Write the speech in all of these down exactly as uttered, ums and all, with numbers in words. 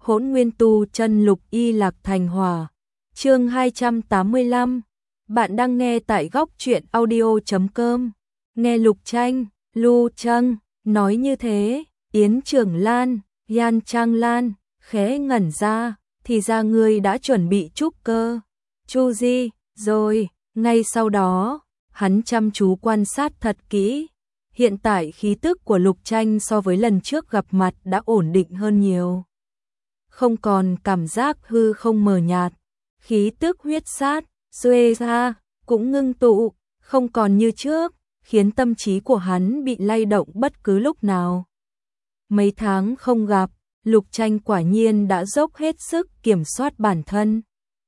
Hỗn Nguyên Tu Chân Lục Y Lạc Thành Hỏa. Chương hai trăm tám mươi lăm. Bạn đang nghe tại góc truyện audio chấm com. Nghe Lục Tranh, Lu Trăng nói như thế, Yến Trường Lan, Yan Trang Lan khẽ ngẩn ra, thì ra ngươi đã chuẩn bị trúc cơ Chu Di rồi. Ngay sau đó, hắn chăm chú quan sát thật kỹ. Hiện tại khí tức của Lục Tranh so với lần trước gặp mặt đã ổn định hơn nhiều. Không còn cảm giác hư không mờ nhạt, khí tức huyết sát, xuê ra, cũng ngưng tụ, không còn như trước, khiến tâm trí của hắn bị lay động bất cứ lúc nào. Mấy tháng không gặp, Lục Tranh quả nhiên đã dốc hết sức kiểm soát bản thân.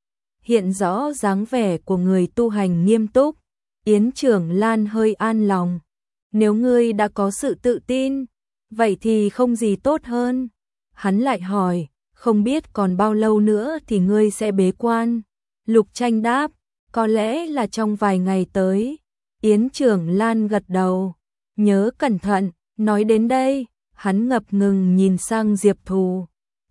Hiện rõ dáng vẻ của người tu hành nghiêm túc, Yến Trường Lan hơi an lòng. Nếu ngươi đã có sự tự tin, vậy thì không gì tốt hơn. Hắn lại hỏi, không biết còn bao lâu nữa thì ngươi sẽ bế quan. Lục Tranh đáp, có lẽ là trong vài ngày tới. Yến Trường Lan gật đầu, nhớ cẩn thận. Nói đến đây, hắn ngập ngừng nhìn sang Diệp Thù.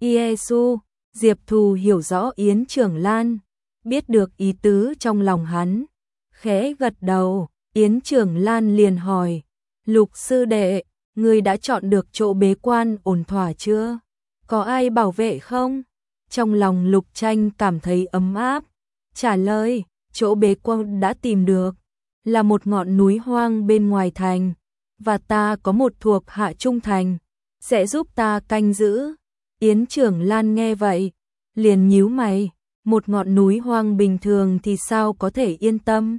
Iesu, Diệp Thù hiểu rõ Yến Trường Lan, biết được ý tứ trong lòng hắn, khẽ gật đầu. Yến Trường Lan liền hỏi, Lục sư đệ, ngươi đã chọn được chỗ bế quan ổn thỏa chưa? Có ai bảo vệ không? Trong lòng Lục Tranh cảm thấy ấm áp, trả lời, chỗ bế quan đã tìm được, là một ngọn núi hoang bên ngoài thành, và ta có một thuộc hạ trung thành, sẽ giúp ta canh giữ. Yến Trường Lan nghe vậy, liền nhíu mày, một ngọn núi hoang bình thường thì sao có thể yên tâm?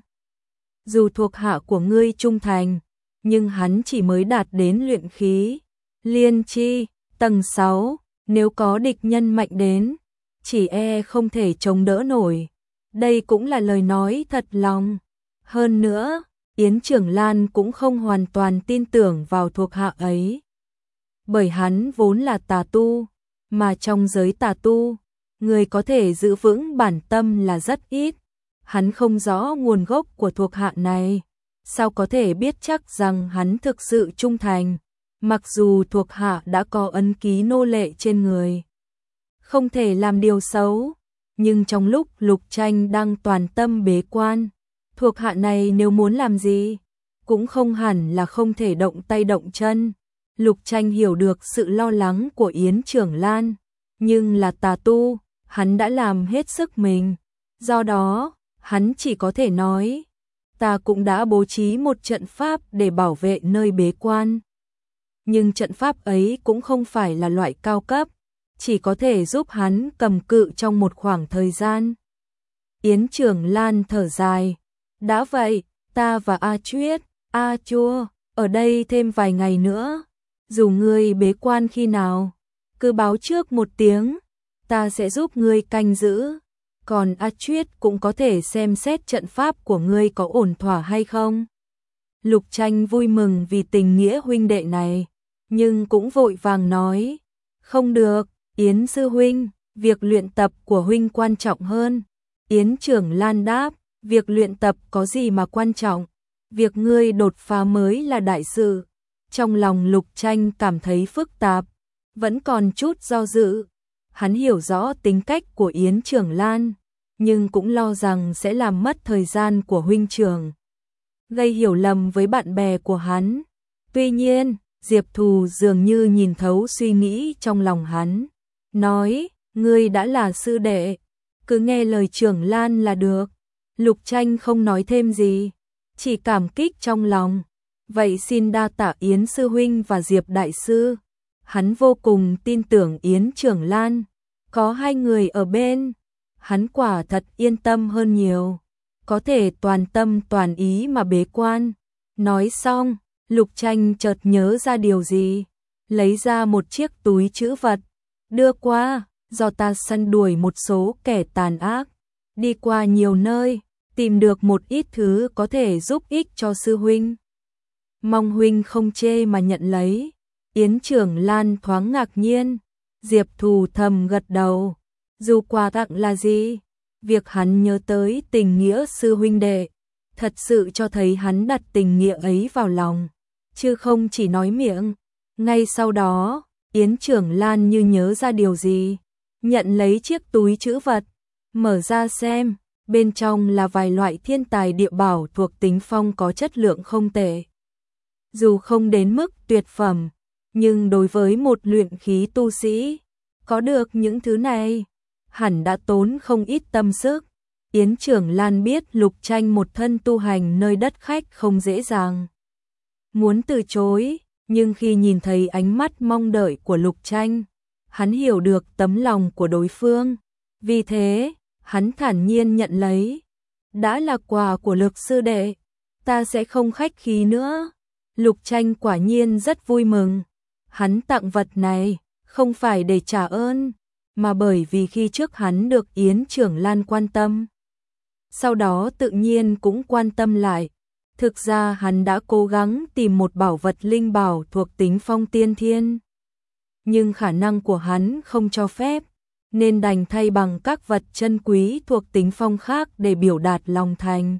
Dù thuộc hạ của ngươi trung thành, nhưng hắn chỉ mới đạt đến luyện khí liên chi tầng sáu, nếu có địch nhân mạnh đến, chỉ e không thể chống đỡ nổi. Đây cũng là lời nói thật lòng. Hơn nữa, Yến Trường Lan cũng không hoàn toàn tin tưởng vào thuộc hạ ấy. Bởi hắn vốn là tà tu, mà trong giới tà tu, người có thể giữ vững bản tâm là rất ít. Hắn không rõ nguồn gốc của thuộc hạ này, sao có thể biết chắc rằng hắn thực sự trung thành, mặc dù thuộc hạ đã có ấn ký nô lệ trên người. Không thể làm điều xấu, nhưng trong lúc Lục Tranh đang toàn tâm bế quan, thuộc hạ này nếu muốn làm gì, cũng không hẳn là không thể động tay động chân. Lục Tranh hiểu được sự lo lắng của Yến Trường Lan, nhưng là tà tu, hắn đã làm hết sức mình, do đó, hắn chỉ có thể nói, ta cũng đã bố trí một trận pháp để bảo vệ nơi bế quan. Nhưng trận pháp ấy cũng không phải là loại cao cấp, chỉ có thể giúp hắn cầm cự trong một khoảng thời gian. Yến Trường Lan thở dài, đã vậy, ta và A Chuyết, A Chua, ở đây thêm vài ngày nữa, dù ngươi bế quan khi nào, cứ báo trước một tiếng, ta sẽ giúp ngươi canh giữ. Còn A Chuyết cũng có thể xem xét trận pháp của ngươi có ổn thỏa hay không. Lục Tranh vui mừng vì tình nghĩa huynh đệ này, nhưng cũng vội vàng nói, không được, Yến sư huynh, việc luyện tập của huynh quan trọng hơn. Yến Trường Lan đáp, việc luyện tập có gì mà quan trọng, việc ngươi đột phá mới là đại sự. Trong lòng Lục Tranh cảm thấy phức tạp, vẫn còn chút do dự. Hắn hiểu rõ tính cách của Yến Trường Lan, nhưng cũng lo rằng sẽ làm mất thời gian của huynh trưởng, gây hiểu lầm với bạn bè của hắn. Tuy nhiên, Diệp Thù dường như nhìn thấu suy nghĩ trong lòng hắn, nói, ngươi đã là sư đệ, cứ nghe lời Trường Lan là được. Lục Tranh không nói thêm gì, chỉ cảm kích trong lòng. Vậy xin đa tạ Yến sư huynh và Diệp đại sư. Hắn vô cùng tin tưởng Yến Trường Lan, có hai người ở bên, hắn quả thật yên tâm hơn nhiều, có thể toàn tâm toàn ý mà bế quan. Nói xong, Lục Tranh chợt nhớ ra điều gì, lấy ra một chiếc túi trữ vật, đưa qua, do ta săn đuổi một số kẻ tàn ác, đi qua nhiều nơi, tìm được một ít thứ có thể giúp ích cho sư huynh. Mong huynh không chê mà nhận lấy. Yến Trường Lan thoáng ngạc nhiên, Diệp Thù thầm gật đầu, dù quà tặng là gì, việc hắn nhớ tới tình nghĩa sư huynh đệ, thật sự cho thấy hắn đặt tình nghĩa ấy vào lòng, chứ không chỉ nói miệng. Ngay sau đó, Yến Trường Lan như nhớ ra điều gì, nhận lấy chiếc túi trữ vật, mở ra xem, bên trong là vài loại thiên tài địa bảo thuộc tính phong có chất lượng không tệ. Dù không đến mức tuyệt phẩm, nhưng đối với một luyện khí tu sĩ, có được những thứ này, hẳn đã tốn không ít tâm sức. Yến Trưởng Lan biết Lục Tranh một thân tu hành nơi đất khách không dễ dàng. Muốn từ chối, nhưng khi nhìn thấy ánh mắt mong đợi của Lục Tranh, hắn hiểu được tấm lòng của đối phương. Vì thế, hắn thản nhiên nhận lấy. Đã là quà của Lực sư đệ, ta sẽ không khách khí nữa. Lục Tranh quả nhiên rất vui mừng. Hắn tặng vật này, không phải để trả ơn, mà bởi vì khi trước hắn được Yến Trưởng Lan quan tâm. Sau đó tự nhiên cũng quan tâm lại. Thực ra hắn đã cố gắng tìm một bảo vật linh bảo thuộc tính phong tiên thiên. Nhưng khả năng của hắn không cho phép, nên đành thay bằng các vật chân quý thuộc tính phong khác để biểu đạt lòng thành.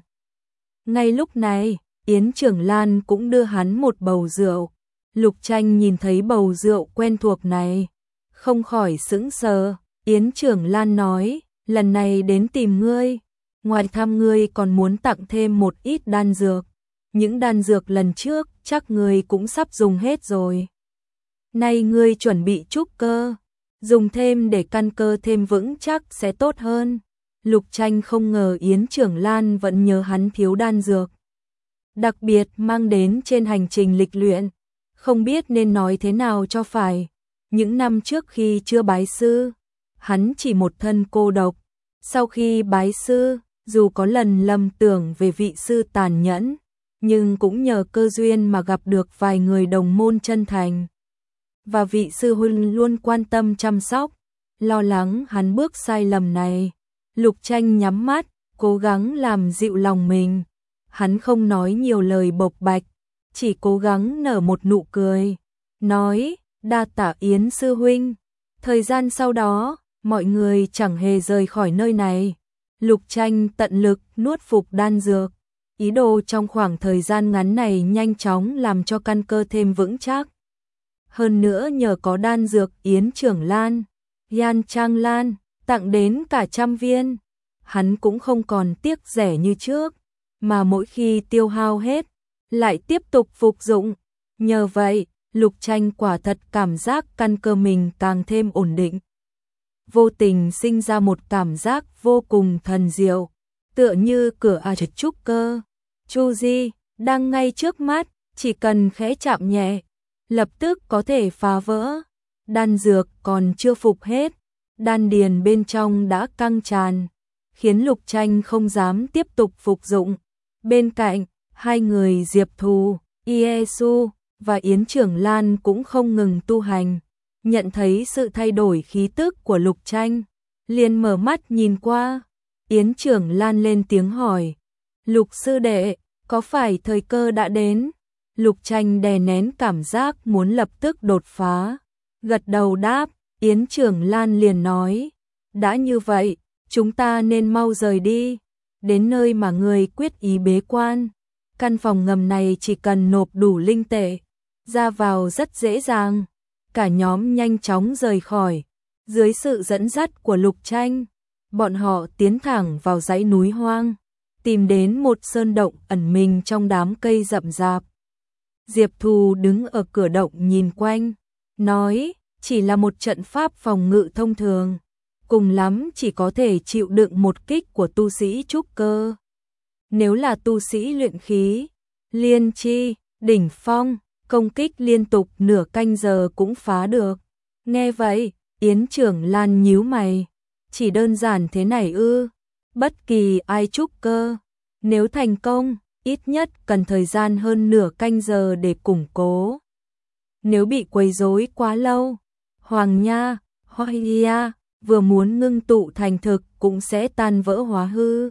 Ngay lúc này, Yến Trưởng Lan cũng đưa hắn một bầu rượu. Lục Tranh nhìn thấy bầu rượu quen thuộc này, không khỏi sững sờ. Yến Trưởng Lan nói, lần này đến tìm ngươi, ngoài thăm ngươi còn muốn tặng thêm một ít đan dược. Những đan dược lần trước chắc ngươi cũng sắp dùng hết rồi. Nay ngươi chuẩn bị trúc cơ, dùng thêm để căn cơ thêm vững chắc sẽ tốt hơn. Lục Tranh không ngờ Yến Trưởng Lan vẫn nhớ hắn thiếu đan dược, đặc biệt mang đến trên hành trình lịch luyện, không biết nên nói thế nào cho phải. Những năm trước khi chưa bái sư, hắn chỉ một thân cô độc. Sau khi bái sư, dù có lần lầm tưởng về vị sư tàn nhẫn, nhưng cũng nhờ cơ duyên mà gặp được vài người đồng môn chân thành. Và vị sư huynh luôn quan tâm chăm sóc, lo lắng hắn bước sai lầm này. Lục Tranh nhắm mắt, cố gắng làm dịu lòng mình. Hắn không nói nhiều lời bộc bạch, chỉ cố gắng nở một nụ cười, nói, đa tạ Yến sư huynh. Thời gian sau đó, mọi người chẳng hề rời khỏi nơi này. Lục Tranh tận lực nuốt phục đan dược, ý đồ trong khoảng thời gian ngắn này nhanh chóng làm cho căn cơ thêm vững chắc. Hơn nữa nhờ có đan dược Yến Trưởng Lan, Yan Trang Lan tặng đến cả trăm viên, hắn cũng không còn tiếc rẻ như trước, mà mỗi khi tiêu hao hết, lại tiếp tục phục dụng. Nhờ vậy, Lục Tranh quả thật cảm giác căn cơ mình càng thêm ổn định. Vô tình sinh ra một cảm giác vô cùng thần diệu, tựa như cửa a trúc cơ Chu Di đang ngay trước mắt, chỉ cần khẽ chạm nhẹ, lập tức có thể phá vỡ. Đan dược còn chưa phục hết, đan điền bên trong đã căng tràn, khiến Lục Tranh không dám tiếp tục phục dụng. Bên cạnh, hai người Diệp Thù, Iesu và Yến Trưởng Lan cũng không ngừng tu hành. Nhận thấy sự thay đổi khí tức của Lục Tranh, liền mở mắt nhìn qua. Yến Trưởng Lan lên tiếng hỏi, Lục sư đệ, có phải thời cơ đã đến? Lục Tranh đè nén cảm giác muốn lập tức đột phá, gật đầu đáp. Yến Trưởng Lan liền nói, đã như vậy, chúng ta nên mau rời đi, đến nơi mà người quyết ý bế quan. Căn phòng ngầm này chỉ cần nộp đủ linh tệ, ra vào rất dễ dàng. Cả nhóm nhanh chóng rời khỏi. Dưới sự dẫn dắt của Lục Tranh, bọn họ tiến thẳng vào dãy núi hoang, tìm đến một sơn động ẩn mình trong đám cây rậm rạp. Diệp Thù đứng ở cửa động nhìn quanh, nói, chỉ là một trận pháp phòng ngự thông thường, cùng lắm chỉ có thể chịu đựng một kích của tu sĩ trúc cơ. Nếu là tu sĩ luyện khí, liên chi, đỉnh phong, công kích liên tục nửa canh giờ cũng phá được. Nghe vậy, Yến Trưởng Lan nhíu mày, chỉ đơn giản thế này ư? Bất kỳ ai trúc cơ, nếu thành công, ít nhất cần thời gian hơn nửa canh giờ để củng cố. Nếu bị quấy rối quá lâu, Hoàng Nha, Hoya vừa muốn ngưng tụ thành thực cũng sẽ tan vỡ hóa hư.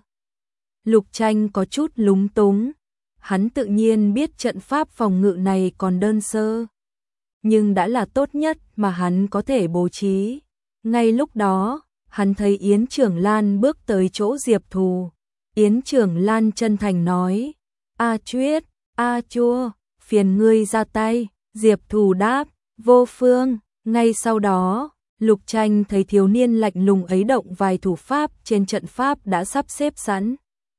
Lục Tranh có chút lúng túng, hắn tự nhiên biết trận pháp phòng ngự này còn đơn sơ, nhưng đã là tốt nhất mà hắn có thể bố trí. Ngay lúc đó, hắn thấy Yến Trưởng Lan bước tới chỗ Diệp Thù. Yến Trưởng Lan chân thành nói, A Chuyết, A Chua, phiền ngươi ra tay. Diệp Thù đáp, vô phương. Ngay sau đó, Lục Tranh thấy thiếu niên lạnh lùng ấy động vài thủ pháp trên trận pháp đã sắp xếp sẵn.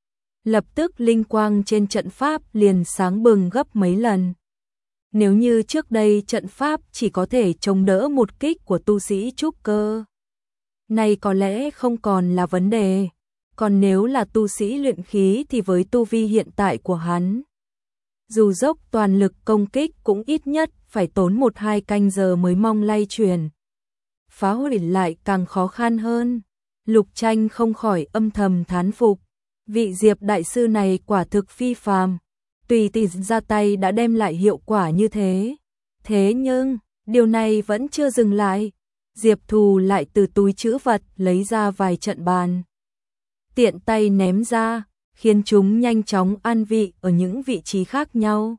Lập tức linh quang trên trận pháp liền sáng bừng gấp mấy lần. Nếu như trước đây trận pháp chỉ có thể chống đỡ một kích của tu sĩ trúc cơ, này có lẽ không còn là vấn đề. Còn nếu là tu sĩ luyện khí thì với tu vi hiện tại của hắn, dù dốc toàn lực công kích cũng ít nhất phải tốn một hai canh giờ mới mong lay chuyển. Phá hủy lại càng khó khăn hơn. Lục Tranh không khỏi âm thầm thán phục. Vị Diệp đại sư này quả thực phi phàm, tùy tì ra tay đã đem lại hiệu quả như thế. Thế nhưng, điều này vẫn chưa dừng lại. Diệp Thù lại từ túi trữ vật lấy ra vài trận bàn, tiện tay ném ra, khiến chúng nhanh chóng an vị ở những vị trí khác nhau.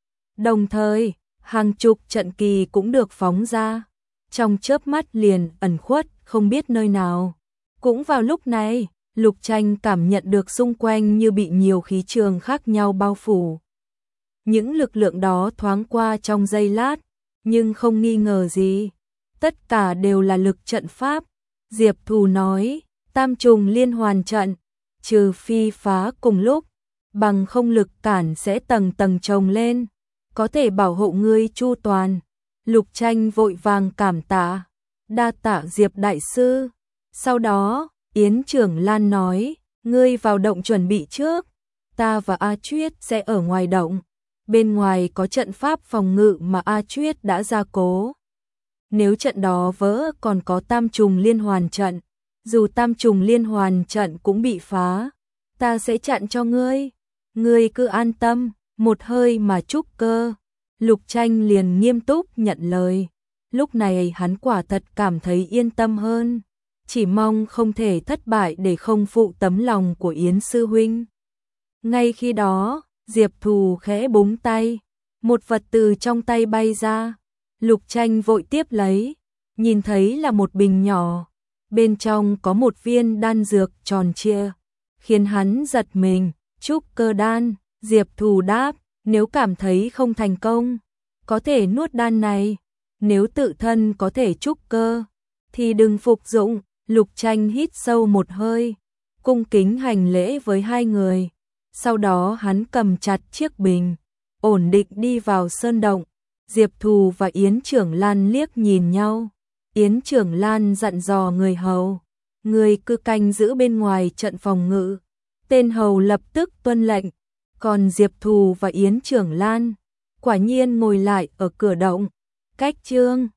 Đồng thời, hàng chục trận kỳ cũng được phóng ra, trong chớp mắt liền ẩn khuất không biết nơi nào. Cũng vào lúc này, Lục Tranh cảm nhận được xung quanh như bị nhiều khí trường khác nhau bao phủ. Những lực lượng đó thoáng qua trong giây lát, nhưng không nghi ngờ gì. Tất cả đều là lực trận pháp. Diệp Thù nói, tam trùng liên hoàn trận, trừ phi phá cùng lúc, bằng không lực cản sẽ tầng tầng chồng lên, có thể bảo hộ ngươi chu toàn. Lục Tranh vội vàng cảm tạ, đa tạ Diệp đại sư. Sau đó, Yến Trưởng Lan nói, ngươi vào động chuẩn bị trước, ta và A Chuyết sẽ ở ngoài động. Bên ngoài có trận pháp phòng ngự mà A Chuyết đã gia cố. Nếu trận đó vỡ còn có tam trùng liên hoàn trận, dù tam trùng liên hoàn trận cũng bị phá, ta sẽ chặn cho ngươi. Ngươi cứ an tâm, một hơi mà trúc cơ. Lục Tranh liền nghiêm túc nhận lời. Lúc này hắn quả thật cảm thấy yên tâm hơn, chỉ mong không thể thất bại để không phụ tấm lòng của Yến sư huynh. Ngay khi đó, Diệp Thù khẽ búng tay, một vật từ trong tay bay ra. Lục Tranh vội tiếp lấy, nhìn thấy là một bình nhỏ, bên trong có một viên đan dược tròn trịa, khiến hắn giật mình. Trúc cơ đan. Diệp Thù đáp, nếu cảm thấy không thành công, có thể nuốt đan này. Nếu tự thân có thể trúc cơ, thì đừng phục dụng. Lục Tranh hít sâu một hơi, cung kính hành lễ với hai người. Sau đó hắn cầm chặt chiếc bình, ổn định đi vào sơn động. Diệp Thù và Yến Trưởng Lan liếc nhìn nhau. Yến Trưởng Lan dặn dò người hầu, người cứ canh giữ bên ngoài trận phòng ngự. Tên hầu lập tức tuân lệnh. Còn Diệp Thù và Yến Trưởng Lan quả nhiên ngồi lại ở cửa động. Cách chương